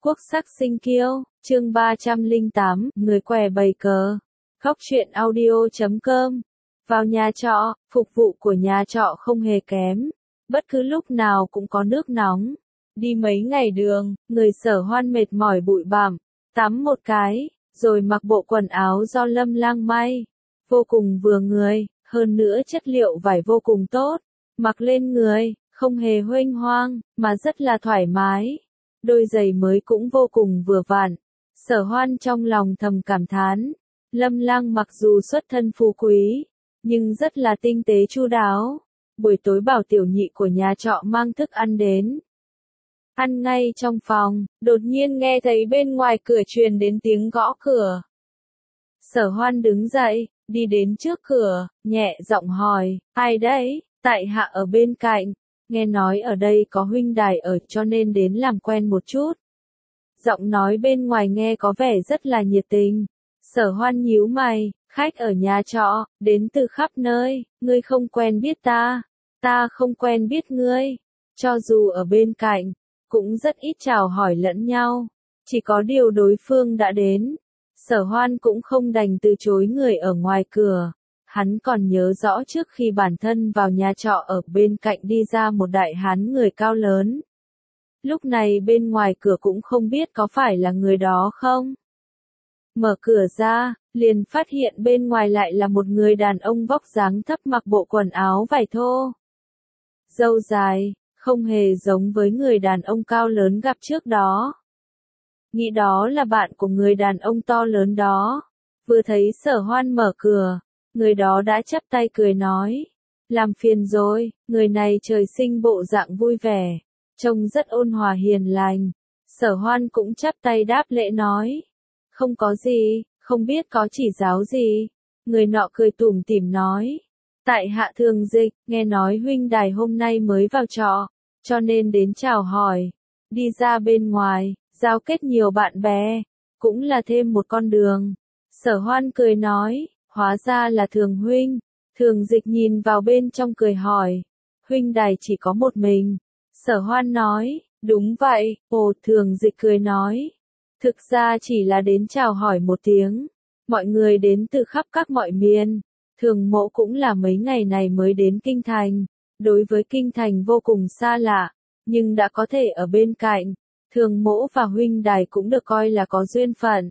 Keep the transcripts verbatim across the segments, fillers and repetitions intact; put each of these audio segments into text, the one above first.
Quốc sắc sinh kiêu, chương ba trăm lẻ tám, người què bày cờ. Khóc chuyện audio chấm com. Vào nhà trọ, phục vụ của nhà trọ không hề kém. Bất cứ lúc nào cũng có nước nóng. Đi mấy ngày đường, người Sở Hoan mệt mỏi bụi bặm, tắm một cái, rồi mặc bộ quần áo do Lâm Lang may. Vô cùng vừa người, hơn nữa chất liệu vải vô cùng tốt. Mặc lên người, không hề huênh hoang, mà rất là thoải mái. Đôi giày mới cũng vô cùng vừa vặn. Sở Hoan trong lòng thầm cảm thán. Lâm Lang mặc dù xuất thân phú quý, nhưng rất là tinh tế chu đáo. Buổi tối bảo tiểu nhị của nhà trọ mang thức ăn đến. Ăn ngay trong phòng, đột nhiên nghe thấy bên ngoài cửa truyền đến tiếng gõ cửa. Sở Hoan đứng dậy, đi đến trước cửa, nhẹ giọng hỏi, ai đấy? Tại hạ ở bên cạnh. Nghe nói ở đây có huynh đài ở cho nên đến làm quen một chút. Giọng nói bên ngoài nghe có vẻ rất là nhiệt tình. Sở Hoan nhíu mày, khách ở nhà trọ, đến từ khắp nơi, ngươi không quen biết ta, ta không quen biết ngươi. Cho dù ở bên cạnh, cũng rất ít chào hỏi lẫn nhau. Chỉ có điều đối phương đã đến. Sở Hoan cũng không đành từ chối người ở ngoài cửa. Hắn còn nhớ rõ trước khi bản thân vào nhà trọ ở bên cạnh đi ra một đại hán người cao lớn. Lúc này bên ngoài cửa cũng không biết có phải là người đó không. Mở cửa ra, liền phát hiện bên ngoài lại là một người đàn ông vóc dáng thấp mặc bộ quần áo vải thô. Râu dài, không hề giống với người đàn ông cao lớn gặp trước đó. Nghĩ đó là bạn của người đàn ông to lớn đó. Vừa thấy Sở Hoan mở cửa, người đó đã chắp tay cười nói. Làm phiền rồi, người này trời sinh bộ dạng vui vẻ, trông rất ôn hòa hiền lành. Sở Hoan cũng chắp tay đáp lễ nói. Không có gì, không biết có chỉ giáo gì. Người nọ cười tủm tỉm nói. Tại hạ Thường Dịch, nghe nói huynh đài hôm nay mới vào trọ, cho nên đến chào hỏi. Đi ra bên ngoài, giao kết nhiều bạn bè, cũng là thêm một con đường. Sở Hoan cười nói. Hóa ra là Thường huynh. Thường Dịch nhìn vào bên trong cười hỏi. Huynh đài chỉ có một mình. Sở Hoan nói. Đúng vậy. Ồ, Thường Dịch cười nói. Thực ra chỉ là đến chào hỏi một tiếng. Mọi người đến từ khắp các mọi miền. Thường mộ cũng là mấy ngày này mới đến Kinh Thành. Đối với Kinh Thành vô cùng xa lạ. Nhưng đã có thể ở bên cạnh. Thường mộ và huynh đài cũng được coi là có duyên phận.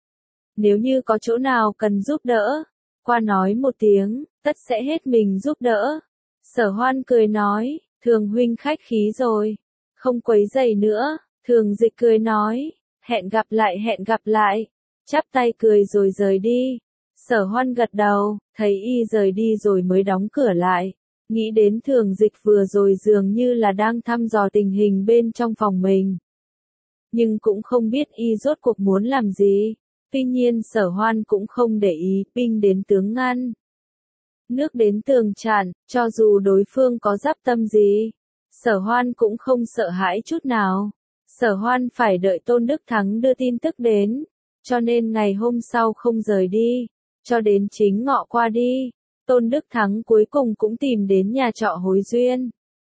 Nếu như có chỗ nào cần giúp đỡ, qua nói một tiếng, tất sẽ hết mình giúp đỡ. Sở Hoan cười nói, Thường huynh khách khí rồi, không quấy rầy nữa. Thường Dịch cười nói, hẹn gặp lại hẹn gặp lại, chắp tay cười rồi rời đi. Sở Hoan gật đầu, thấy y rời đi rồi mới đóng cửa lại, nghĩ đến Thường Dịch vừa rồi dường như là đang thăm dò tình hình bên trong phòng mình. Nhưng cũng không biết y rốt cuộc muốn làm gì. Tuy nhiên Sở Hoan cũng không để ý, binh đến tướng ngăn. Nước đến tường tràn, cho dù đối phương có giáp tâm gì, Sở Hoan cũng không sợ hãi chút nào. Sở Hoan phải đợi Tôn Đức Thắng đưa tin tức đến, cho nên ngày hôm sau không rời đi, cho đến chính ngọ qua đi, Tôn Đức Thắng cuối cùng cũng tìm đến nhà trọ Hối Duyên.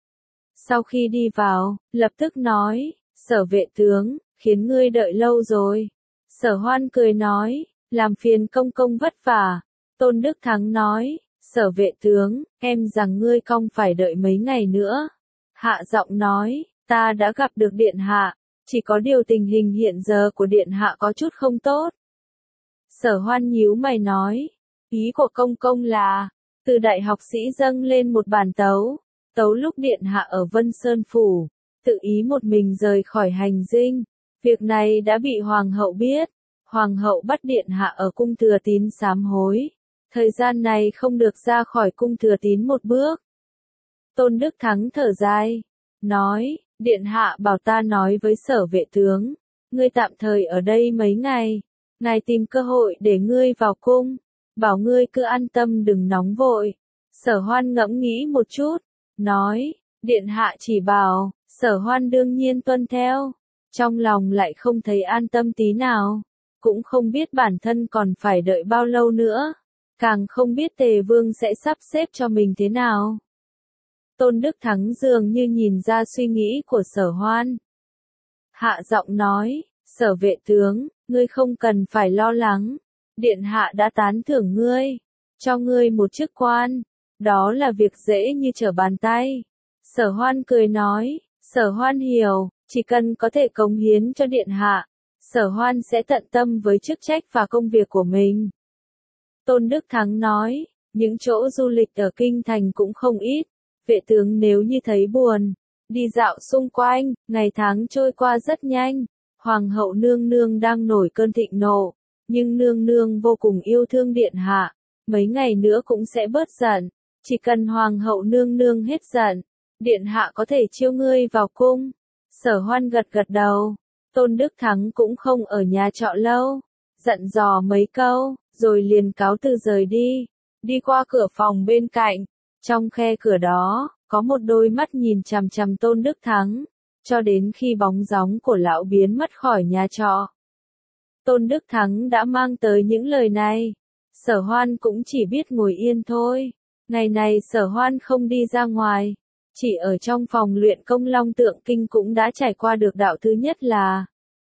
Sau khi đi vào, lập tức nói, Sở vệ tướng, khiến ngươi đợi lâu rồi. Sở Hoan cười nói, làm phiền công công vất vả. Tôn Đức Thắng nói, Sở vệ tướng, em rằng ngươi không phải đợi mấy ngày nữa. Hạ giọng nói, ta đã gặp được điện hạ, chỉ có điều tình hình hiện giờ của điện hạ có chút không tốt. Sở Hoan nhíu mày nói, ý của công công là, từ đại học sĩ dâng lên một bản tấu, tấu lúc điện hạ ở Vân Sơn Phủ, tự ý một mình rời khỏi hành dinh. Việc này đã bị Hoàng hậu biết. Hoàng hậu bắt điện hạ ở cung Thừa Tín sám hối. Thời gian này không được ra khỏi cung Thừa Tín một bước. Tôn Đức Thắng thở dài, nói, điện hạ bảo ta nói với Sở vệ tướng, ngươi tạm thời ở đây mấy ngày, ngài tìm cơ hội để ngươi vào cung, bảo ngươi cứ an tâm đừng nóng vội. Sở Hoan ngẫm nghĩ một chút, nói, điện hạ chỉ bảo, Sở Hoan đương nhiên tuân theo. Trong lòng lại không thấy an tâm tí nào, cũng không biết bản thân còn phải đợi bao lâu nữa, càng không biết Tề Vương sẽ sắp xếp cho mình thế nào. Tôn Đức Thắng dường như nhìn ra suy nghĩ của Sở Hoan. Hạ giọng nói, Sở vệ tướng, ngươi không cần phải lo lắng. Điện hạ đã tán thưởng ngươi, cho ngươi một chức quan. Đó là việc dễ như trở bàn tay. Sở Hoan cười nói, Sở Hoan hiểu, chỉ cần có thể cống hiến cho điện hạ, Sở Hoan sẽ tận tâm với chức trách và công việc của mình. Tôn Đức Thắng nói, những chỗ du lịch ở kinh thành cũng không ít. Vệ tướng nếu như thấy buồn, đi dạo xung quanh, ngày tháng trôi qua rất nhanh. Hoàng hậu nương nương đang nổi cơn thịnh nộ, nhưng nương nương vô cùng yêu thương điện hạ, mấy ngày nữa cũng sẽ bớt giận. Chỉ cần hoàng hậu nương nương hết giận, điện hạ có thể chiêu ngươi vào cung. Sở Hoan gật gật đầu. Tôn Đức Thắng cũng không ở nhà trọ lâu, dặn dò mấy câu, rồi liền cáo từ rời đi. Đi qua cửa phòng bên cạnh, trong khe cửa đó, có một đôi mắt nhìn chằm chằm Tôn Đức Thắng, cho đến khi bóng dáng của lão biến mất khỏi nhà trọ. Tôn Đức Thắng đã mang tới những lời này. Sở Hoan cũng chỉ biết ngồi yên thôi. Ngày này Sở Hoan không đi ra ngoài, chỉ ở trong phòng luyện công Long Tượng Kinh cũng đã trải qua được đạo thứ nhất là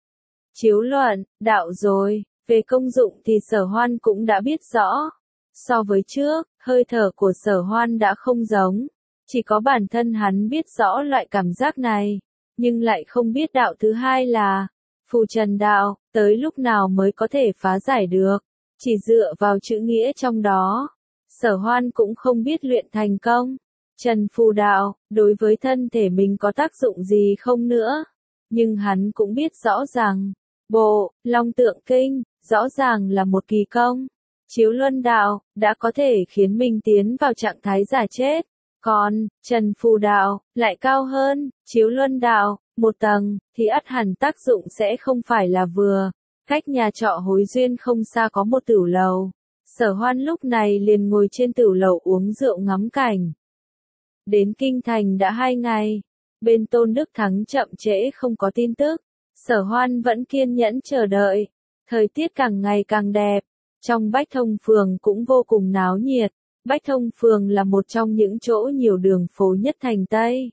chiếu luận, đạo rồi. Về công dụng thì Sở Hoan cũng đã biết rõ. So với trước, hơi thở của Sở Hoan đã không giống. Chỉ có bản thân hắn biết rõ loại cảm giác này, nhưng lại không biết đạo thứ hai là phù trần đạo, tới lúc nào mới có thể phá giải được. Chỉ dựa vào chữ nghĩa trong đó, Sở Hoan cũng không biết luyện thành công. Trần phù đạo, đối với thân thể mình có tác dụng gì không nữa. Nhưng hắn cũng biết rõ rằng, bộ, Long Tượng Kinh, rõ ràng là một kỳ công. Chiếu luân đạo, đã có thể khiến mình tiến vào trạng thái giả chết. Còn, Trần phù đạo, lại cao hơn, chiếu luân đạo, một tầng, thì ắt hẳn tác dụng sẽ không phải là vừa. Cách nhà trọ Hối Duyên không xa có một tửu lầu. Sở Hoan lúc này liền ngồi trên tửu lầu uống rượu ngắm cảnh. Đến kinh thành đã hai ngày, bên Tôn Đức Thắng chậm trễ không có tin tức. Sở Hoan vẫn kiên nhẫn chờ đợi. Thời tiết càng ngày càng đẹp, trong Bách Thông Phường cũng vô cùng náo nhiệt. Bách Thông Phường là một trong những chỗ nhiều đường phố nhất thành Tây.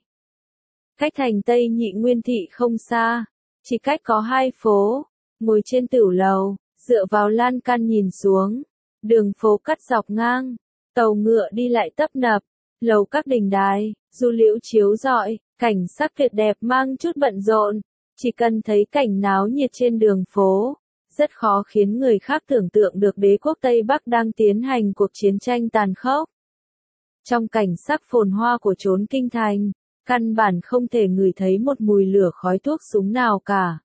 Cách thành Tây Nhị Nguyên Thị không xa, chỉ cách có hai phố. Ngồi trên tửu lầu, dựa vào lan can nhìn xuống, đường phố cắt dọc ngang, tàu ngựa đi lại tấp nập, lầu các đình đài, du liễu chiếu rọi, cảnh sắc tuyệt đẹp mang chút bận rộn. Chỉ cần thấy cảnh náo nhiệt trên đường phố, rất khó khiến người khác tưởng tượng được đế quốc Tây Bắc đang tiến hành cuộc chiến tranh tàn khốc. Trong cảnh sắc phồn hoa của chốn kinh thành, căn bản không thể ngửi thấy một mùi lửa khói thuốc súng nào cả.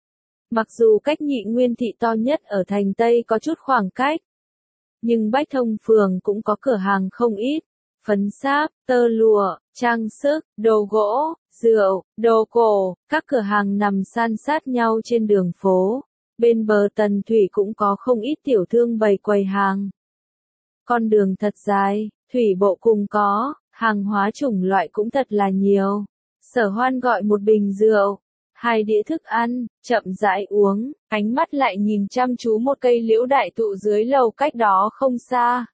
Mặc dù cách Nhị Nguyên Thị to nhất ở thành Tây có chút khoảng cách, nhưng Bách Thông Phường cũng có cửa hàng không ít. Phấn sáp, tơ lụa, trang sức, đồ gỗ, rượu, đồ cổ, các cửa hàng nằm san sát nhau trên đường phố. Bên bờ Tần Thủy cũng có không ít tiểu thương bày quầy hàng. Con đường thật dài, thủy bộ cùng có, hàng hóa chủng loại cũng thật là nhiều. Sở Hoan gọi một bình rượu, hai đĩa thức ăn, chậm rãi uống, ánh mắt lại nhìn chăm chú một cây liễu đại thụ dưới lầu cách đó không xa.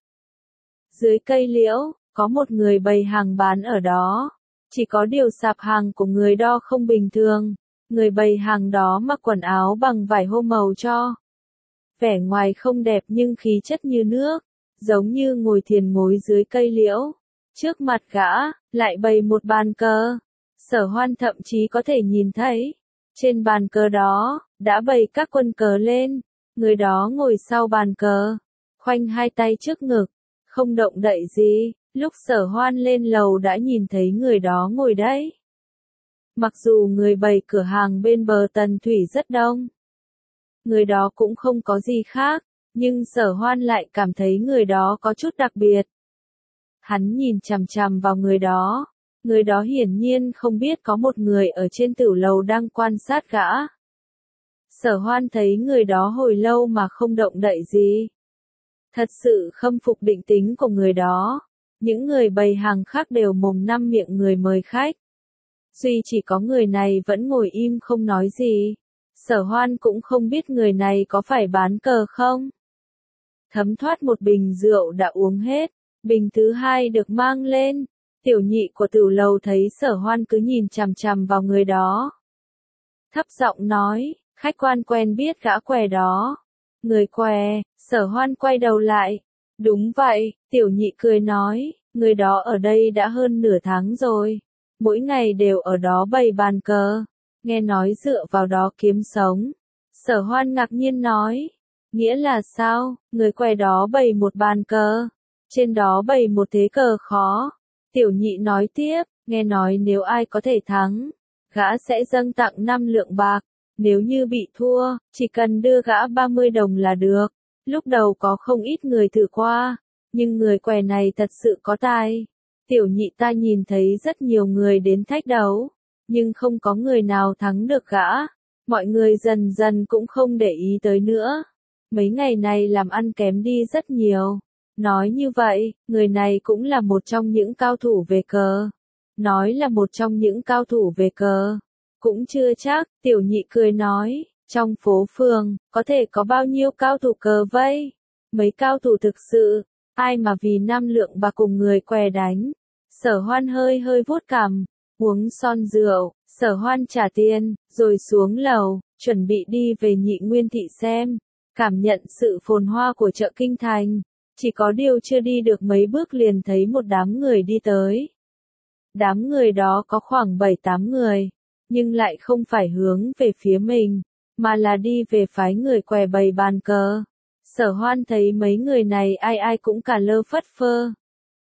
Dưới cây liễu, có một người bày hàng bán ở đó. Chỉ có điều sạp hàng của người đó không bình thường. Người bày hàng đó mặc quần áo bằng vải hô màu cho. Vẻ ngoài không đẹp nhưng khí chất như nước, giống như ngồi thiền ngồi dưới cây liễu. Trước mặt gã, lại bày một bàn cờ. Sở Hoan thậm chí có thể nhìn thấy, trên bàn cờ đó, đã bày các quân cờ lên. Người đó ngồi sau bàn cờ, khoanh hai tay trước ngực, không động đậy gì. Lúc Sở Hoan lên lầu đã nhìn thấy người đó ngồi đấy. Mặc dù người bày cửa hàng bên bờ Tần Thủy rất đông, người đó cũng không có gì khác, nhưng Sở Hoan lại cảm thấy người đó có chút đặc biệt. Hắn nhìn chằm chằm vào người đó, người đó hiển nhiên không biết có một người ở trên tửu lầu đang quan sát gã. Sở Hoan thấy người đó hồi lâu mà không động đậy gì. Thật sự khâm phục định tính của người đó. Những người bày hàng khác đều mồm năm miệng người mời khách. Duy chỉ có người này vẫn ngồi im không nói gì. Sở Hoan cũng không biết người này có phải bán cờ không. Thấm thoát một bình rượu đã uống hết, bình thứ hai được mang lên. Tiểu nhị của tửu lầu thấy Sở Hoan cứ nhìn chằm chằm vào người đó. Thấp giọng nói, Khách quan quen biết gã què đó. Người què, Sở Hoan quay đầu lại. Đúng vậy, Tiểu Nhị cười nói, người đó ở đây đã hơn nửa tháng rồi. Mỗi ngày đều ở đó bày bàn cờ. Nghe nói dựa vào đó kiếm sống. Sở Hoan ngạc nhiên nói. Nghĩa là sao? Người què đó bày một bàn cờ. Trên đó bày một thế cờ khó. Tiểu Nhị nói tiếp, nghe nói nếu ai có thể thắng, gã sẽ dâng tặng năm lượng bạc. Nếu như bị thua, chỉ cần đưa gã ba mươi đồng là được. Lúc đầu có không ít người thử qua, nhưng người què này thật sự có tài. Tiểu Nhị ta nhìn thấy rất nhiều người đến thách đấu, nhưng không có người nào thắng được gã. Mọi người dần dần cũng không để ý tới nữa. Mấy ngày này làm ăn kém đi rất nhiều. Nói như vậy, người này cũng là một trong những cao thủ về cờ. Nói là một trong những cao thủ về cờ. Cũng chưa chắc, Tiểu Nhị cười nói, trong phố phường, có thể có bao nhiêu cao thủ cờ vây? Mấy cao thủ thực sự, ai mà vì năm lượng bạc cùng người què đánh? Sở Hoan hơi hơi vuốt cằm, uống son rượu, Sở Hoan trả tiền, rồi xuống lầu, chuẩn bị đi về Nhị Nguyên thị xem, cảm nhận sự phồn hoa của chợ Kinh Thành. Chỉ có điều chưa đi được mấy bước liền thấy một đám người đi tới. Đám người đó có khoảng bảy tám người, nhưng lại không phải hướng về phía mình, mà là đi về phái người què bày bàn cờ. Sở Hoan thấy mấy người này ai ai cũng cả lơ phất phơ.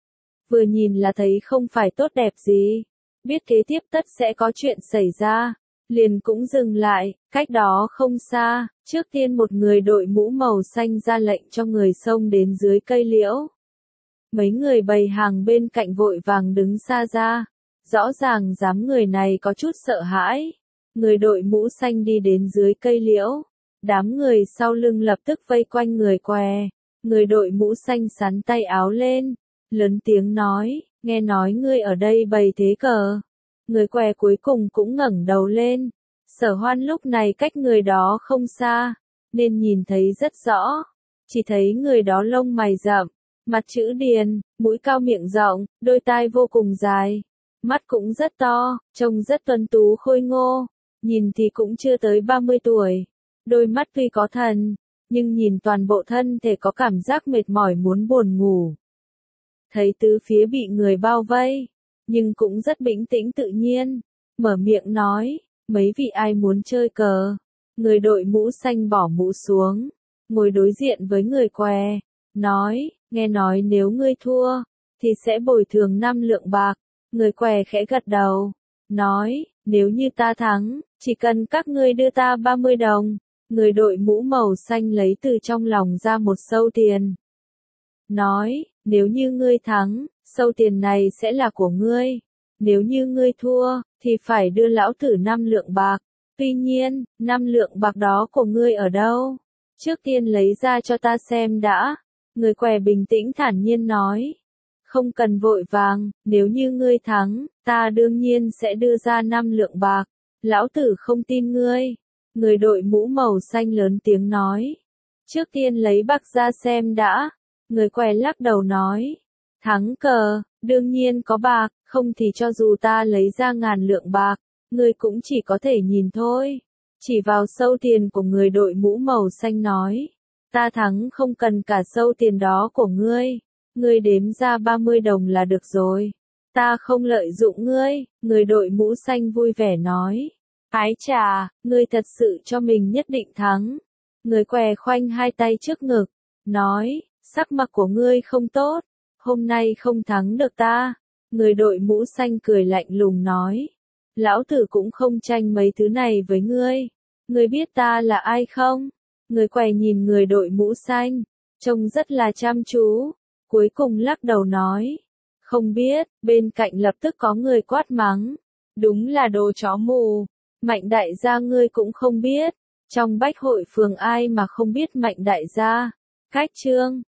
Vừa nhìn là thấy không phải tốt đẹp gì, biết kế tiếp tất sẽ có chuyện xảy ra, liền cũng dừng lại, cách đó không xa, trước tiên một người đội mũ màu xanh ra lệnh cho người xông đến dưới cây liễu. Mấy người bày hàng bên cạnh vội vàng đứng xa ra, rõ ràng dám người này có chút sợ hãi. Người đội mũ xanh đi đến dưới cây liễu, đám người sau lưng lập tức vây quanh người què. Người đội mũ xanh sắn tay áo lên, lớn tiếng nói, nghe nói ngươi ở đây bày thế cờ. Người què cuối cùng cũng ngẩng đầu lên. Sở Hoan lúc này cách người đó không xa, nên nhìn thấy rất rõ. Chỉ thấy người đó lông mày rậm, mặt chữ điền, mũi cao miệng rộng, đôi tai vô cùng dài, mắt cũng rất to, trông rất tuấn tú khôi ngô, nhìn thì cũng chưa tới ba mươi tuổi. Đôi mắt tuy có thần, nhưng nhìn toàn bộ thân thể có cảm giác mệt mỏi muốn buồn ngủ. Thấy tứ phía bị người bao vây, nhưng cũng rất bình tĩnh tự nhiên, mở miệng nói, mấy vị ai muốn chơi cờ? Người đội mũ xanh bỏ mũ xuống, ngồi đối diện với người què, nói, nghe nói nếu ngươi thua, thì sẽ bồi thường năm lượng bạc. Người què khẽ gật đầu, nói, nếu như ta thắng, chỉ cần các ngươi đưa ta ba mươi đồng. Người đội mũ màu xanh lấy từ trong lòng ra một sâu tiền. Nói, nếu như ngươi thắng, sâu tiền này sẽ là của ngươi. Nếu như ngươi thua, thì phải đưa lão tử năm lượng bạc. Tuy nhiên, năm lượng bạc đó của ngươi ở đâu? Trước tiên lấy ra cho ta xem đã. Người què bình tĩnh thản nhiên nói. Không cần vội vàng, nếu như ngươi thắng, ta đương nhiên sẽ đưa ra năm lượng bạc. Lão tử không tin ngươi. Người đội mũ màu xanh lớn tiếng nói. Trước tiên lấy bạc ra xem đã. Người què lắc đầu nói. Thắng cờ, đương nhiên có bạc, không thì cho dù ta lấy ra ngàn lượng bạc, ngươi cũng chỉ có thể nhìn thôi. Chỉ vào sâu tiền của người đội mũ màu xanh nói. Ta thắng không cần cả sâu tiền đó của ngươi. Ngươi đếm ra ba mươi đồng là được rồi. Ta không lợi dụng ngươi, người đội mũ xanh vui vẻ nói. Ái chà, ngươi thật sự cho mình nhất định thắng. Người què khoanh hai tay trước ngực, nói, sắc mặt của ngươi không tốt, hôm nay không thắng được ta. Người đội mũ xanh cười lạnh lùng nói, lão tử cũng không tranh mấy thứ này với ngươi. Ngươi biết ta là ai không? Người què nhìn người đội mũ xanh, trông rất là chăm chú, cuối cùng lắc đầu nói, không biết. Bên cạnh lập tức có người quát mắng, đúng là đồ chó mù. Mạnh đại gia ngươi cũng không biết, trong bách hội phường ai mà không biết Mạnh đại gia. Cách chương